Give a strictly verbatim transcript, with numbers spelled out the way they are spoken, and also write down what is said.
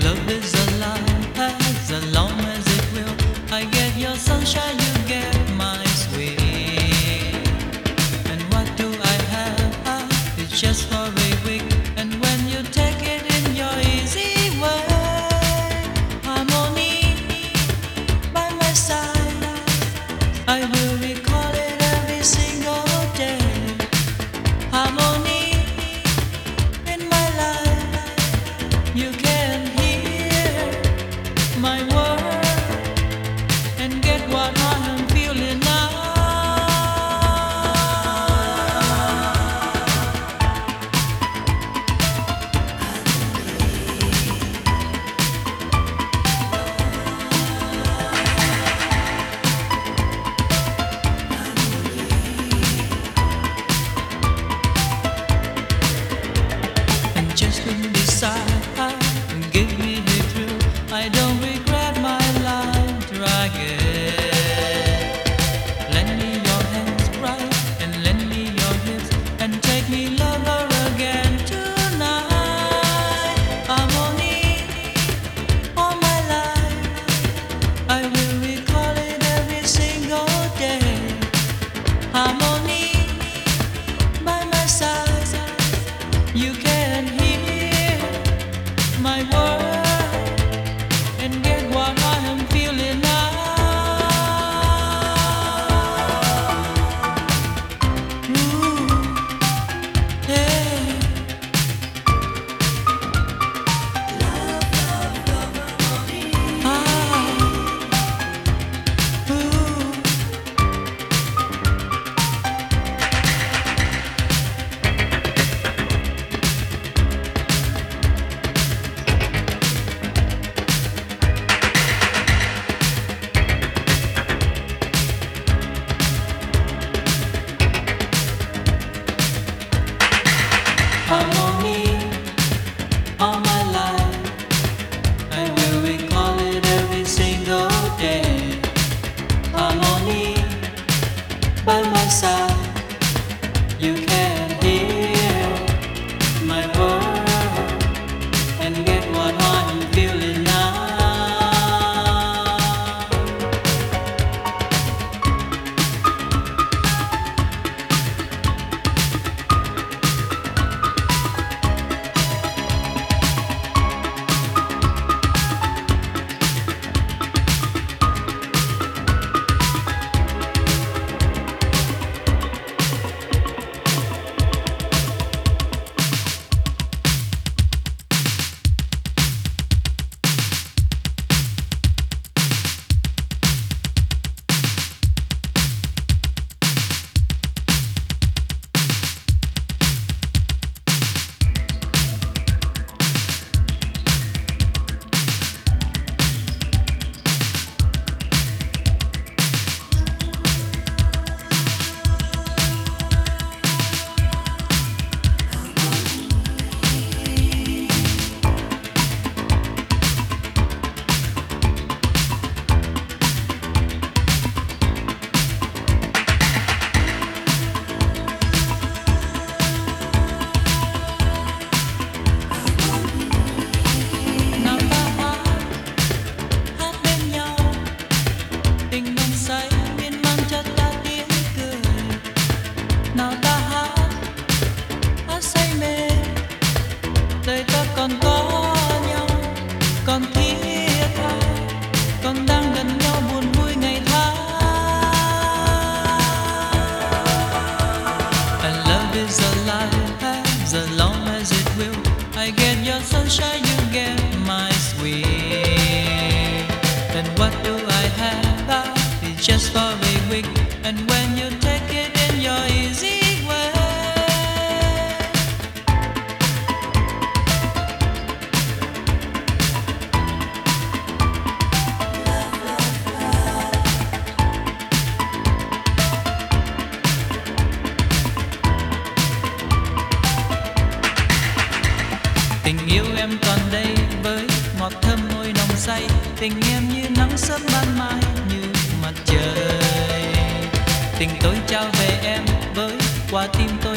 love is alive as long as it will. I get your sunshine, you get my sweet. And what do I have? It's just for a week. And when you take it in your easy way, harmony by my side, I will recall it every single day. Harmony in my life, you can hear my word and get what I am feeling now. And just look beside and give me the thrill. I don't regret my life dragging. Lend me your hands, bright, and lend me your hips, and take me lover again tonight. Harmony all my life, I will recall it every single day. Harmony by my side, you can hear my word and get what I am feeling now. Ooh, hey. Ah, ooh. Harmony all my life, I will recall it every single day. Harmony by my side, you can hear my word and get what I'm feeling now. Nào ta hát, hát bên nhau, tình nồng say miên man chất ta tiếng cười. Nào ta hát, hát say mê, đời ta còn có nhau, còn thiết tha, còn đang gần nhau buồn vui ngày tháng. And love is alive as long as it will. I get your sunshine, you get my sweet. And what do I have? It's just for a week. And when you take it in your easy way, tình yêu em còn đây với ngọt thơm môi nồng say. Tình em như nắng sớm ban mai, như mặt trời. Tình tôi trao về em với qua tim tôi